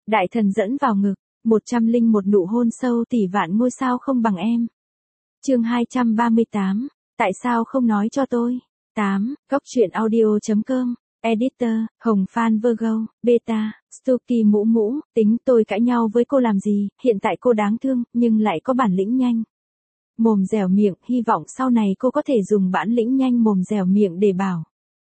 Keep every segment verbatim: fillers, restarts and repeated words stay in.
Đại thần dẫn vào ngực, một trăm linh một nụ hôn sâu tỷ vạn ngôi sao không bằng em. Chương hai trăm ba mươi tám, tại sao không nói cho tôi? tám, góc truyện audio.com, Editor, Hồng Phan Virgo, Beta, Stucky mũ mũ, tính tôi cãi nhau với cô làm gì, hiện tại cô đáng thương, nhưng lại có bản lĩnh nhanh. Mồm dẻo miệng, hy vọng sau này cô có thể dùng bản lĩnh nhanh mồm dẻo miệng để bảo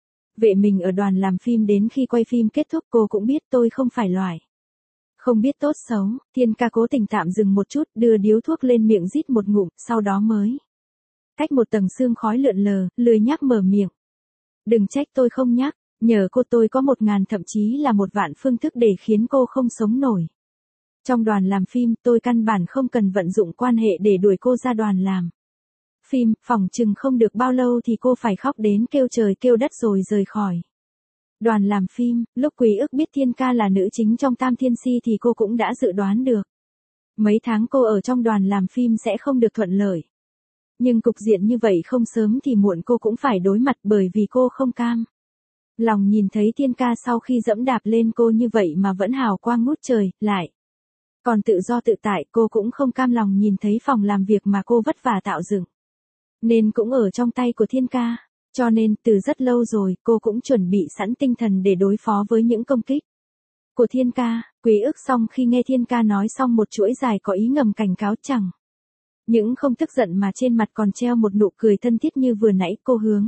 vệ mình ở đoàn làm phim đến khi quay phim kết thúc. Cô cũng biết tôi không phải loại không biết tốt xấu. Thiên ca cố tình tạm dừng một chút, đưa điếu thuốc lên miệng rít một ngụm, sau đó mới cách một tầng sương khói lượn lờ, lười nhắc mở miệng. Đừng trách tôi không nhắc, nhờ cô tôi có một ngàn thậm chí là một vạn phương thức để khiến cô không sống nổi. Trong đoàn làm phim, tôi căn bản không cần vận dụng quan hệ để đuổi cô ra đoàn làm phim, phỏng chừng không được bao lâu thì cô phải khóc đến kêu trời kêu đất rồi rời khỏi đoàn làm phim. Lúc Quý ức biết Thiên ca là nữ chính trong Tam Thiên Si thì cô cũng đã dự đoán được mấy tháng cô ở trong đoàn làm phim sẽ không được thuận lợi. Nhưng cục diện như vậy không sớm thì muộn cô cũng phải đối mặt, bởi vì cô không cam lòng nhìn thấy Thiên ca sau khi dẫm đạp lên cô như vậy mà vẫn hào quang ngút trời, lại còn tự do tự tại. Cô cũng không cam lòng nhìn thấy phòng làm việc mà cô vất vả tạo dựng nên cũng ở trong tay của Thiên ca. Cho nên, từ rất lâu rồi, cô cũng chuẩn bị sẵn tinh thần để đối phó với những công kích của Thiên ca. Quý ức xong khi nghe Thiên ca nói xong một chuỗi dài có ý ngầm cảnh cáo, chẳng những không tức giận mà trên mặt còn treo một nụ cười thân thiết như vừa nãy. Cô hướng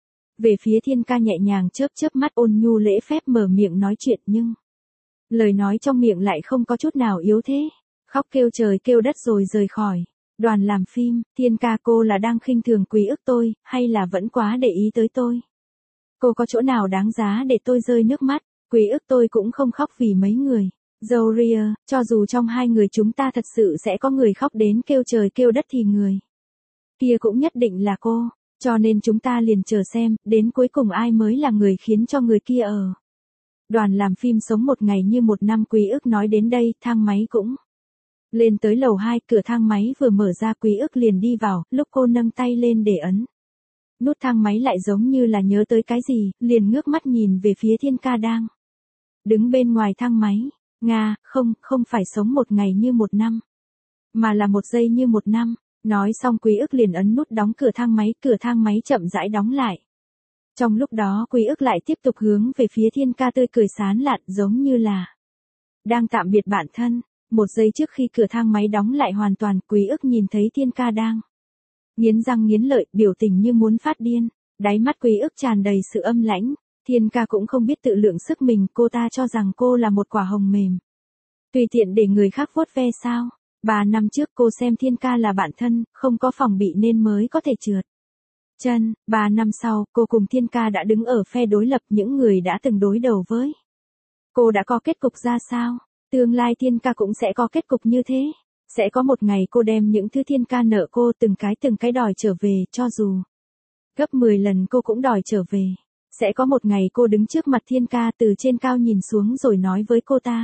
về phía Thiên ca nhẹ nhàng chớp chớp mắt, ôn nhu lễ phép mở miệng nói chuyện, nhưng lời nói trong miệng lại không có chút nào yếu thế. Khóc kêu trời kêu đất rồi rời khỏi đoàn làm phim. Thiên ca, cô là đang khinh thường Quý ức tôi, hay là vẫn quá để ý tới tôi? Cô có chỗ nào đáng giá để tôi rơi nước mắt? Quý ức tôi cũng không khóc vì mấy người dâu ria, cho dù trong hai người chúng ta thật sự sẽ có người khóc đến kêu trời kêu đất thì người kia cũng nhất định là cô. Cho nên chúng ta liền chờ xem, đến cuối cùng ai mới là người khiến cho người kia ở đoàn làm phim sống một ngày như một năm. Quý ức nói đến đây, thang máy cũng lên tới lầu hai, cửa thang máy vừa mở ra Quý ức liền đi vào. Lúc cô nâng tay lên để ấn nút thang máy lại giống như là nhớ tới cái gì, liền ngước mắt nhìn về phía Thiên ca đang đứng bên ngoài thang máy. Nga, không, không phải sống một ngày như một năm, mà là một giây như một năm. Nói xong Quý ức liền ấn nút đóng cửa thang máy, cửa thang máy chậm rãi đóng lại. Trong lúc đó Quý ức lại tiếp tục hướng về phía Thiên ca tươi cười sán lạn, giống như là đang tạm biệt bản thân. Một giây trước khi cửa thang máy đóng lại hoàn toàn, Quý ức nhìn thấy Thiên ca đang nghiến răng nghiến lợi, biểu tình như muốn phát điên. Đáy mắt Quý ức tràn đầy sự âm lãnh. Thiên ca cũng không biết tự lượng sức mình, cô ta cho rằng cô là một quả hồng mềm tùy tiện để người khác vuốt ve sao? Ba năm trước cô xem Thiên ca là bạn thân, không có phòng bị nên mới có thể trượt chân. Ba năm sau, cô cùng Thiên ca đã đứng ở phe đối lập, những người đã từng đối đầu với cô đã có kết cục ra sao? Tương lai Thiên ca cũng sẽ có kết cục như thế. Sẽ có một ngày cô đem những thứ Thiên ca nợ cô từng cái từng cái đòi trở về, cho dù gấp mười lần cô cũng đòi trở về. Sẽ có một ngày cô đứng trước mặt Thiên ca từ trên cao nhìn xuống rồi nói với cô ta.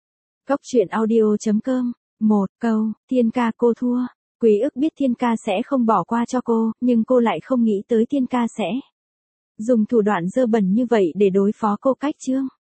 Góc truyện audio.com, một câu, Thiên ca cô thua. Quý ức biết Thiên ca sẽ không bỏ qua cho cô, nhưng cô lại không nghĩ tới Thiên ca sẽ dùng thủ đoạn dơ bẩn như vậy để đối phó cô. Cách chương